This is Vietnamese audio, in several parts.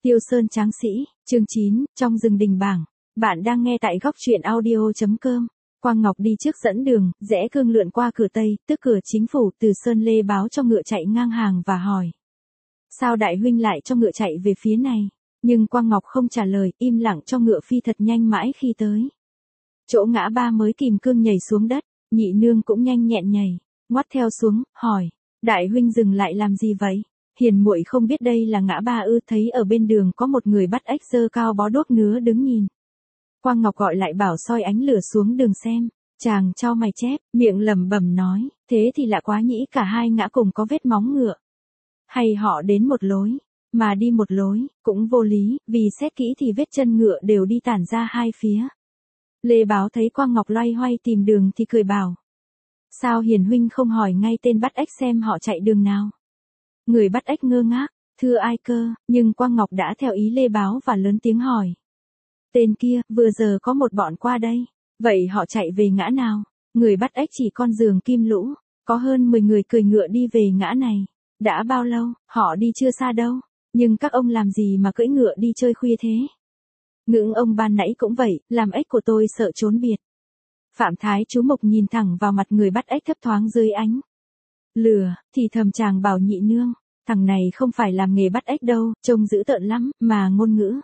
Tiêu Sơn Tráng Sĩ, chương 9, trong rừng đình bảng. Bạn đang nghe tại góc truyện audio.com. Quang Ngọc đi trước dẫn đường, rẽ cương lượn qua cửa Tây, tức cửa chính phủ, Từ Sơn Lê báo cho ngựa chạy ngang hàng và hỏi. Sao đại huynh lại cho ngựa chạy về phía này? Nhưng Quang Ngọc không trả lời, im lặng cho ngựa phi thật nhanh mãi khi tới. Chỗ ngã ba mới kìm cương nhảy xuống đất, nhị nương cũng nhanh nhẹn nhảy, ngoắt theo xuống, hỏi. Đại huynh dừng lại làm gì vậy? Hiền muội không biết đây là ngã ba ư? Thấy ở bên đường có một người bắt ếch giơ cao bó đuốc nứa đứng nhìn. Quang Ngọc gọi lại bảo soi ánh lửa xuống đường xem. Chàng chau mày chép, miệng lẩm bẩm nói, thế thì lạ quá nhĩ, cả hai ngã cùng có vết móng ngựa. Hay họ đến một lối, mà đi một lối, cũng vô lý, vì xét kỹ thì vết chân ngựa đều đi tản ra hai phía. Lê Báo thấy Quang Ngọc loay hoay tìm đường thì cười bảo. Sao Hiền huynh không hỏi ngay tên bắt ếch xem họ chạy đường nào? Người bắt ếch ngơ ngác, thưa ai cơ, nhưng Quang Ngọc đã theo ý Lê Báo và lớn tiếng hỏi. Tên kia, vừa giờ có một bọn qua đây, vậy họ chạy về ngã nào? Người bắt ếch chỉ con giường Kim Lũ, có hơn 10 người cưỡi ngựa đi về ngã này. Đã bao lâu, họ đi chưa xa đâu, nhưng các ông làm gì mà cưỡi ngựa đi chơi khuya thế? Ngưỡng ông ban nãy cũng vậy, làm ếch của tôi sợ trốn biệt. Phạm Thái chú Mộc nhìn thẳng vào mặt người bắt ếch thấp thoáng dưới ánh lửa, thì thầm chàng bảo nhị nương, thằng này không phải làm nghề bắt ếch đâu, trông dữ tợn lắm, mà ngôn ngữ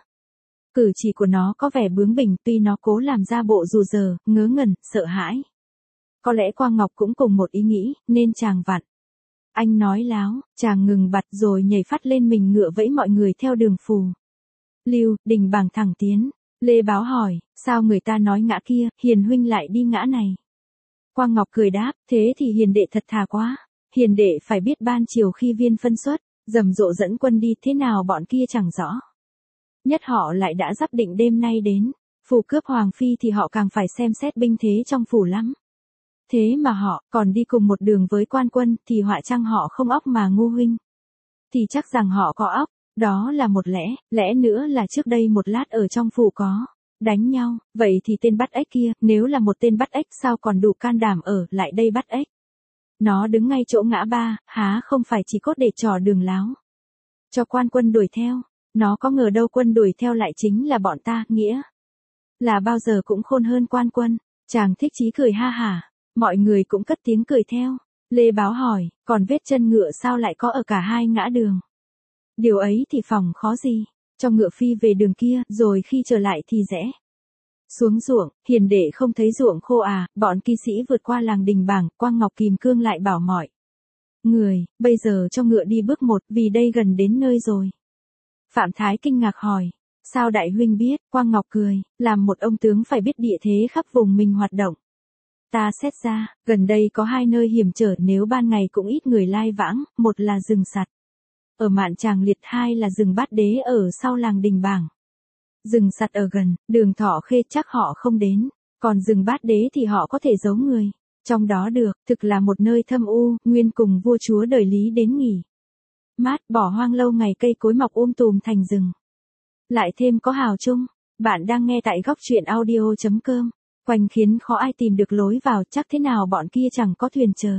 cử chỉ của nó có vẻ bướng bỉnh, tuy nó cố làm ra bộ rù rờ, ngớ ngẩn, sợ hãi. Có lẽ Quang Ngọc cũng cùng một ý nghĩ, nên chàng vặn. Anh nói láo, chàng ngừng bặt rồi nhảy phát lên mình ngựa vẫy mọi người theo đường phù. Lưu, đình bảng thẳng tiến. Lê Báo hỏi, sao người ta nói ngã kia, Hiền huynh lại đi ngã này? Quang Ngọc cười đáp, thế thì hiền đệ thật thà quá. Hiền đệ phải biết ban chiều khi viên phân xuất, rầm rộ dẫn quân đi, thế nào bọn kia chẳng rõ. Nhất họ lại đã dắp định đêm nay đến, phù cướp hoàng phi thì họ càng phải xem xét binh thế trong phủ lắm. Thế mà họ còn đi cùng một đường với quan quân, thì họa chăng họ không óc mà ngu huynh? Thì chắc rằng họ có óc, đó là một lẽ nữa là trước đây một lát ở trong phủ có đánh nhau, vậy thì tên bắt ếch kia, nếu là một tên bắt ếch sao còn đủ can đảm ở lại đây bắt ếch? Nó đứng ngay chỗ ngã ba, há không phải chỉ cốt để trò đường láo cho quan quân đuổi theo. Nó có ngờ đâu quân đuổi theo lại chính là bọn ta, nghĩa là bao giờ cũng khôn hơn quan quân. Chàng thích chí cười ha hả, mọi người cũng cất tiếng cười theo. Lê Báo hỏi, còn vết chân ngựa sao lại có ở cả hai ngã đường? Điều ấy thì phòng khó gì, cho ngựa phi về đường kia, rồi khi trở lại thì rẽ xuống ruộng. Hiền đệ không thấy ruộng khô à? Bọn kỵ sĩ vượt qua làng đình bảng. Quang Ngọc kìm cương lại bảo mọi người, bây giờ cho ngựa đi bước một, vì đây gần đến nơi rồi. Phạm Thái kinh ngạc hỏi, sao đại huynh biết? Quang Ngọc cười, làm một ông tướng phải biết địa thế khắp vùng mình hoạt động. Ta xét ra, gần đây có hai nơi hiểm trở, nếu ban ngày cũng ít người lai vãng, một là rừng sặt ở Mạn Tràng Liệt, hai là rừng Bát Đế ở sau làng đình bảng. Rừng sặt ở gần đường Thọ Khê chắc họ không đến, còn rừng Bát Đế thì họ có thể giấu người trong đó được. Thực là một nơi thâm u, nguyên cùng vua chúa đời Lý đến nghỉ mát, bỏ hoang lâu ngày, cây cối mọc tùm thành rừng. Lại thêm có hào trung. Bạn đang nghe tại góc truyện audio.com. Quanh khiến khó ai tìm được lối vào, chắc thế nào bọn kia chẳng có thuyền chờ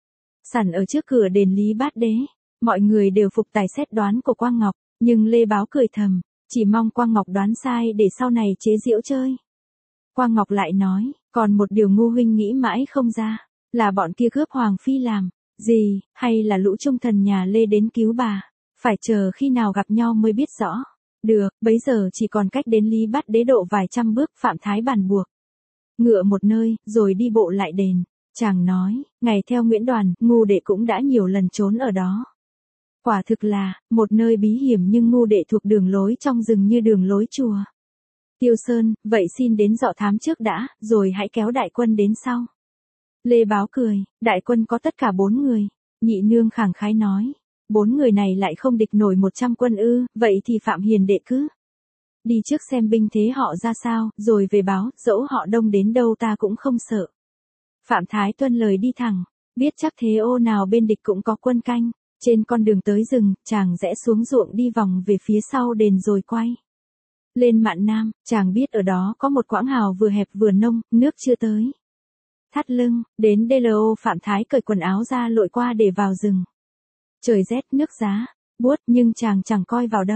sẵn ở trước cửa đền Lý Bát Đế. Mọi người đều phục tài xét đoán của Quang Ngọc, nhưng Lê Báo cười thầm, chỉ mong Quang Ngọc đoán sai để sau này chế giễu chơi. Quang Ngọc lại nói, còn một điều ngu huynh nghĩ mãi không ra, là bọn kia cướp hoàng phi làm gì, hay là lũ trung thần nhà Lê đến cứu bà? Phải chờ khi nào gặp nhau mới biết rõ. Được, bấy giờ chỉ còn cách đến Lý Bát Đế độ vài trăm bước. Phạm Thái bàn buộc ngựa một nơi, rồi đi bộ lại đền. Chàng nói, ngày theo Nguyễn Đoàn, ngu đệ cũng đã nhiều lần trốn ở đó. Quả thực là một nơi bí hiểm, nhưng ngu đệ thuộc đường lối trong rừng như đường lối chùa Tiêu Sơn, vậy xin đến dọ thám trước đã, rồi hãy kéo đại quân đến sau. Lê Báo cười, đại quân có tất cả 4 người. Nhị nương khẳng khái nói, 4 người này lại không địch nổi 100 quân ư? Vậy thì Phạm hiền đệ cứ đi trước xem binh thế họ ra sao, rồi về báo, dẫu họ đông đến đâu ta cũng không sợ. Phạm Thái tuân lời đi thẳng, biết chắc thế ô nào bên địch cũng có quân canh. Trên con đường tới rừng, chàng rẽ xuống ruộng đi vòng về phía sau đền rồi quay lên Mạn Nam. Chàng biết ở đó có một quãng hào vừa hẹp vừa nông, nước chưa tới thắt lưng. Đến DLO, Phạm Thái cởi quần áo ra lội qua để vào rừng. Trời rét, nước giá buốt, nhưng chàng chẳng coi vào đâu.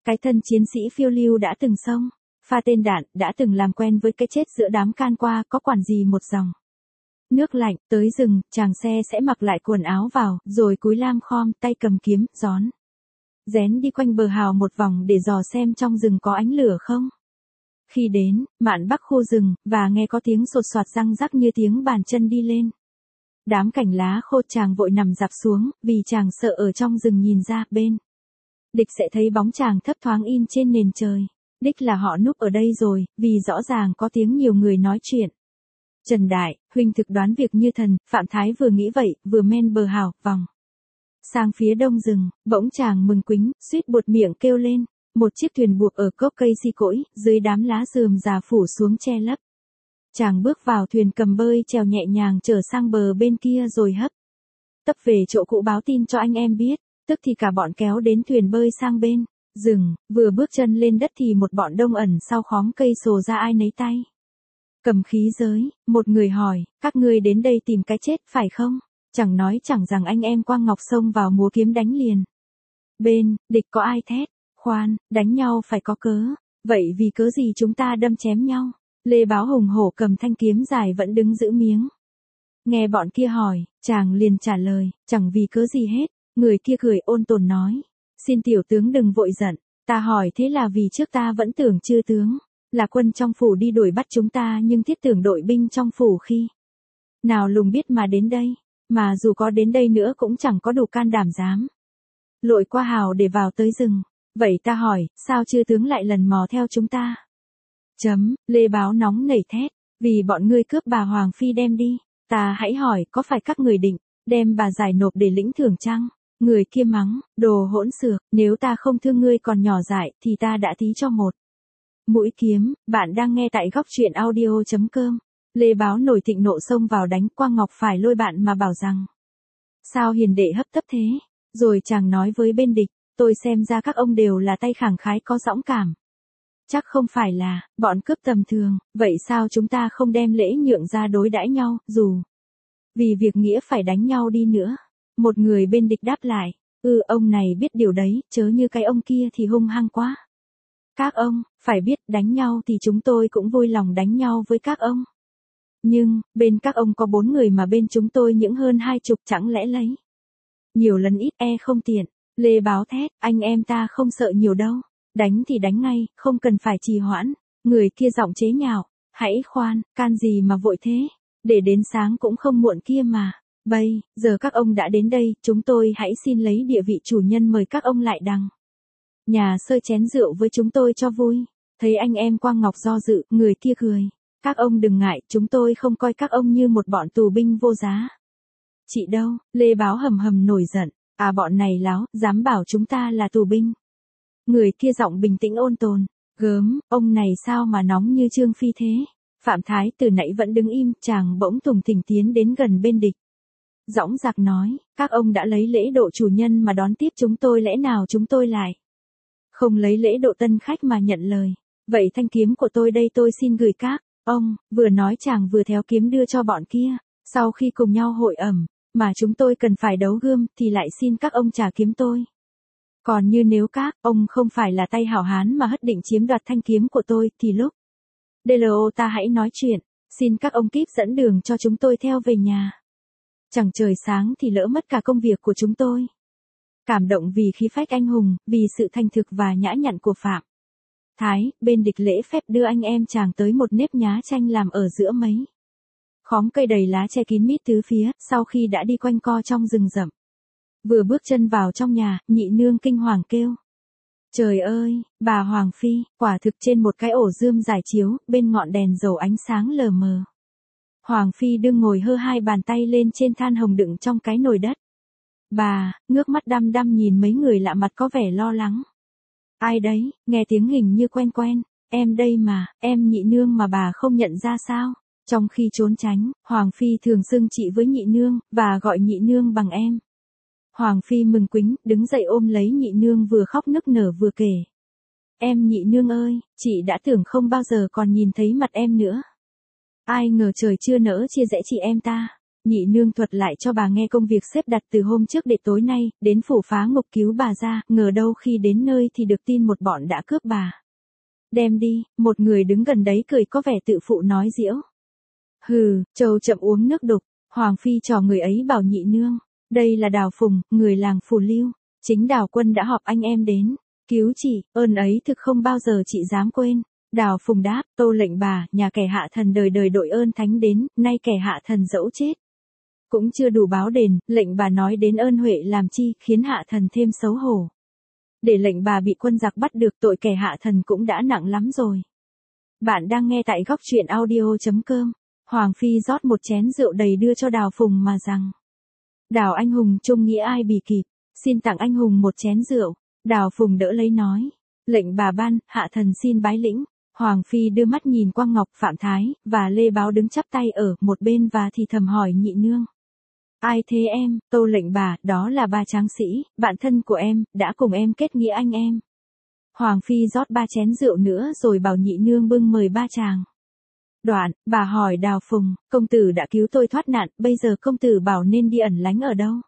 Cái thân chiến sĩ phiêu lưu đã từng xông pha tên đạn, đã từng làm quen với cái chết giữa đám can qua, có quản gì một dòng nước lạnh. Tới rừng, chàng xe sẽ mặc lại quần áo vào, rồi cúi lam khom, tay cầm kiếm, rón rén đi quanh bờ hào một vòng để dò xem trong rừng có ánh lửa không. Khi đến mạn bắc khu rừng, và nghe có tiếng sột soạt răng rắc như tiếng bàn chân đi lên đám cành lá khô, chàng vội nằm dạp xuống, vì chàng sợ ở trong rừng nhìn ra bên địch sẽ thấy bóng chàng thấp thoáng in trên nền trời. Đích là họ núp ở đây rồi, vì rõ ràng có tiếng nhiều người nói chuyện. Trần Đại, huynh thực đoán việc như thần. Phạm Thái vừa nghĩ vậy, vừa men bờ hào, vòng sang phía đông rừng. Bỗng chàng mừng quính, suýt buột miệng kêu lên. Một chiếc thuyền buộc ở gốc cây si cỗi, dưới đám lá rườm rà phủ xuống che lấp. Chàng bước vào thuyền, cầm bơi chèo nhẹ nhàng trở sang bờ bên kia, rồi hấp tấp về chỗ cũ báo tin cho anh em biết. Tức thì cả bọn kéo đến thuyền bơi sang bên rừng. Vừa bước chân lên đất thì một bọn đông ẩn sau khóm cây sồ ra, ai nấy tay cầm khí giới. Một người hỏi, các ngươi đến đây tìm cái chết phải không? Chẳng nói chẳng rằng anh em Quang Ngọc xông vào múa kiếm đánh liền. Bên địch có ai thét, khoan, đánh nhau phải có cớ. Vậy vì cớ gì chúng ta đâm chém nhau? Lê Báo hùng hổ cầm thanh kiếm dài vẫn đứng giữ miếng. Nghe bọn kia hỏi, chàng liền trả lời, chẳng vì cớ gì hết. Người kia cười ôn tồn nói, xin tiểu tướng đừng vội giận, ta hỏi thế là vì trước ta vẫn tưởng chư tướng là quân trong phủ đi đuổi bắt chúng ta, nhưng thiết tưởng đội binh trong phủ khi nào lùng biết mà đến đây, mà dù có đến đây nữa cũng chẳng có đủ can đảm dám lội qua hào để vào tới rừng. Vậy ta hỏi, sao chư tướng lại lần mò theo chúng ta? Lê Báo nóng nảy thét, vì bọn ngươi cướp bà Hoàng Phi đem đi. Ta hãy hỏi, có phải các người định đem bà giải nộp để lĩnh thưởng chăng? Người kia mắng, đồ hỗn xược, nếu ta không thương ngươi còn nhỏ dại, thì ta đã thí cho một mũi kiếm. Bạn đang nghe tại góc truyện audio.com. Lê Báo nổi thịnh nộ xông vào đánh. Quang Ngọc phải lôi bạn mà bảo rằng, sao hiền đệ hấp tấp thế? Rồi chàng nói với bên địch, tôi xem ra các ông đều là tay khẳng khái có dõng cảm. Chắc không phải là bọn cướp tầm thường, vậy sao chúng ta không đem lễ nhượng ra đối đãi nhau, dù vì việc nghĩa phải đánh nhau đi nữa? Một người bên địch đáp lại, ông này biết điều đấy, chớ như cái ông kia thì hung hăng quá. Các ông, phải biết đánh nhau thì chúng tôi cũng vui lòng đánh nhau với các ông. Nhưng, bên các ông có 4 người mà bên chúng tôi những hơn 20, chẳng lẽ lấy nhiều lần ít không tiện. Lê Báo thét, anh em ta không sợ nhiều đâu. Đánh thì đánh ngay, không cần phải trì hoãn. Người kia giọng chế nhạo, hãy khoan, can gì mà vội thế? Để đến sáng cũng không muộn kia mà. Bây giờ các ông đã đến đây, chúng tôi hãy xin lấy địa vị chủ nhân mời các ông lại đằng nhà sơi chén rượu với chúng tôi cho vui. Thấy anh em Quang Ngọc do dự, người kia cười, các ông đừng ngại, chúng tôi không coi các ông như một bọn tù binh vô giá. Chị đâu? Lê Báo hầm hầm nổi giận, bọn này láo, dám bảo chúng ta là tù binh. Người kia giọng bình tĩnh ôn tồn, gớm, ông này sao mà nóng như Trương Phi thế? Phạm Thái từ nãy vẫn đứng im, chàng bỗng tùng thình tiến đến gần bên địch. Dõng dạc nói, các ông đã lấy lễ độ chủ nhân mà đón tiếp chúng tôi, lẽ nào chúng tôi lại không lấy lễ độ tân khách mà nhận lời? Vậy thanh kiếm của tôi đây tôi xin gửi các ông. Vừa nói chàng vừa théo kiếm đưa cho bọn kia. Sau khi cùng nhau hội ẩm, mà chúng tôi cần phải đấu gươm, thì lại xin các ông trả kiếm tôi. Còn như nếu các ông không phải là tay hảo hán mà hất định chiếm đoạt thanh kiếm của tôi, thì lúc DLO ta hãy nói chuyện, xin các ông kíp dẫn đường cho chúng tôi theo về nhà. Chẳng trời sáng thì lỡ mất cả công việc của chúng tôi. Cảm động vì khí phách anh hùng, vì sự thành thực và nhã nhặn của Phạm Thái, bên địch lễ phép đưa anh em chàng tới một nếp nhá tranh làm ở giữa mấy khóm cây đầy lá che kín mít tứ phía. Sau khi đã đi quanh co trong rừng rậm, vừa bước chân vào trong nhà, nhị nương kinh hoàng kêu, trời ơi, bà Hoàng Phi! Quả thực trên một cái ổ rươm giải chiếu, bên ngọn đèn dầu ánh sáng lờ mờ, Hoàng Phi đương ngồi hơ hai bàn tay lên trên than hồng đựng trong cái nồi đất. Bà, ngước mắt đăm đăm nhìn mấy người lạ mặt có vẻ lo lắng. Ai đấy? Nghe tiếng hình như quen quen. Em đây mà, em nhị nương mà bà không nhận ra sao? Trong khi trốn tránh, Hoàng Phi thường xưng chị với nhị nương, và gọi nhị nương bằng em. Hoàng Phi mừng quính, đứng dậy ôm lấy nhị nương, vừa khóc nức nở vừa kể. Em nhị nương ơi, chị đã tưởng không bao giờ còn nhìn thấy mặt em nữa. Ai ngờ trời chưa nỡ chia rẽ chị em ta. nhị nương thuật lại cho bà nghe công việc xếp đặt từ hôm trước để tối nay, đến phủ phá ngục cứu bà ra, ngờ đâu khi đến nơi thì được tin một bọn đã cướp bà. Đem đi, một người đứng gần đấy cười có vẻ tự phụ nói giễu. Hừ, trâu chậm uống nước đục, Hoàng Phi trò người ấy bảo nhị nương, đây là Đào Phùng, người làng Phù Lưu, chính Đào Quân đã họp anh em đến, cứu chị, ơn ấy thực không bao giờ chị dám quên. Đào Phùng đáp, tô lệnh bà, nhà kẻ hạ thần đời đời đội ơn thánh đến, nay kẻ hạ thần dẫu chết cũng chưa đủ báo đền, lệnh bà nói đến ơn huệ làm chi, khiến hạ thần thêm xấu hổ. Để lệnh bà bị quân giặc bắt được tội kẻ hạ thần cũng đã nặng lắm rồi. Bạn đang nghe tại góc truyện audio.com. Hoàng Phi rót một chén rượu đầy đưa cho Đào Phùng mà rằng. Đào anh hùng trung nghĩa ai bì kịp, xin tặng anh hùng một chén rượu. Đào Phùng đỡ lấy nói. Lệnh bà ban, hạ thần xin bái lĩnh. Hoàng Phi đưa mắt nhìn Quang Ngọc, Phạm Thái, và Lê Báo đứng chắp tay ở một bên và thì thầm hỏi nhị nương. Ai thế em, tô lệnh bà, đó là ba tráng sĩ, bạn thân của em, đã cùng em kết nghĩa anh em. Hoàng Phi rót 3 chén rượu nữa rồi bảo nhị nương bưng mời ba chàng. Đoạn, bà hỏi Đào Phùng, công tử đã cứu tôi thoát nạn, bây giờ công tử bảo nên đi ẩn lánh ở đâu?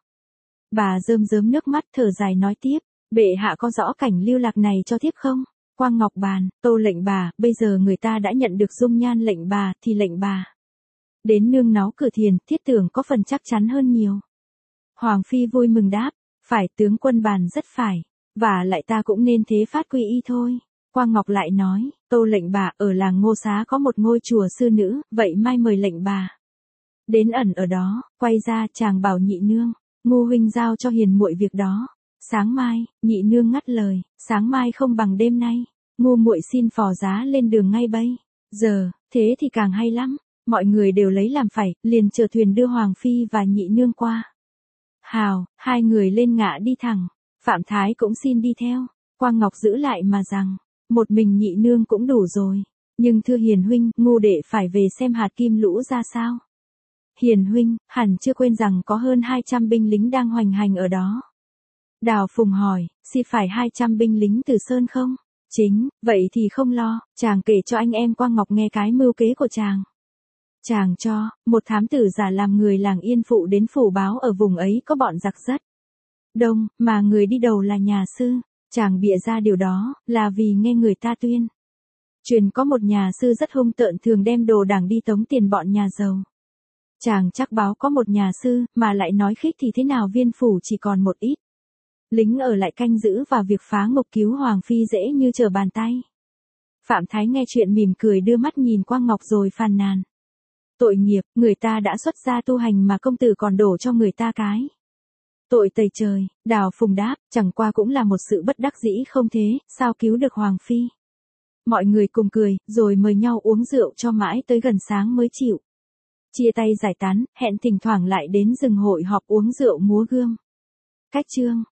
Bà rơm rớm nước mắt thở dài nói tiếp, bệ hạ có rõ cảnh lưu lạc này cho thiếp không? Quang Ngọc bàn, tô lệnh bà, bây giờ người ta đã nhận được dung nhan lệnh bà, thì lệnh bà đến nương náu cửa thiền, thiết tưởng có phần chắc chắn hơn nhiều. Hoàng Phi vui mừng đáp, phải tướng quân bàn rất phải, và lại ta cũng nên thế phát quy y thôi. Quang Ngọc lại nói, tô lệnh bà, ở làng Ngô Xá có một ngôi chùa sư nữ, vậy mai mời lệnh bà đến ẩn ở đó. Quay ra chàng bảo nhị nương, Ngu huynh giao cho hiền muội việc đó. Sáng mai, nhị nương ngắt lời, sáng mai không bằng đêm nay. Ngu muội xin phò giá lên đường ngay bây giờ, thế thì càng hay lắm. Mọi người đều lấy làm phải, liền chờ thuyền đưa Hoàng Phi và nhị nương qua. Hào, hai người lên ngạ đi thẳng. Phạm Thái cũng xin đi theo. Quang Ngọc giữ lại mà rằng, một mình nhị nương cũng đủ rồi. Nhưng thưa hiền huynh, Ngu đệ phải về xem hạt kim lũ ra sao. Hiền huynh, hẳn chưa quên rằng có hơn 200 binh lính đang hoành hành ở đó. Đào Phùng hỏi, xin phải 200 binh lính từ Sơn không? Chính, vậy thì không lo, chàng kể cho anh em Quang Ngọc nghe cái mưu kế của chàng. Chàng cho, một thám tử giả làm người làng Yên Phụ đến phủ báo ở vùng ấy có bọn giặc rất đông, mà người đi đầu là nhà sư. Chàng bịa ra điều đó, là vì nghe người ta tuyên truyền có một nhà sư rất hung tợn thường đem đồ đảng đi tống tiền bọn nhà giàu. Chàng chắc báo có một nhà sư, mà lại nói khích thì thế nào viên phủ chỉ còn một ít lính ở lại canh giữ và việc phá ngục cứu Hoàng Phi dễ như trở bàn tay. Phạm Thái nghe chuyện mỉm cười đưa mắt nhìn Quang Ngọc rồi phàn nàn. Tội nghiệp, người ta đã xuất gia tu hành mà công tử còn đổ cho người ta cái tội tày trời. Đào Phùng đáp, chẳng qua cũng là một sự bất đắc dĩ không thế, sao cứu được Hoàng Phi. Mọi người cùng cười, rồi mời nhau uống rượu cho mãi tới gần sáng mới chịu chia tay giải tán, hẹn thỉnh thoảng lại đến rừng hội họp uống rượu múa gươm. Cách chương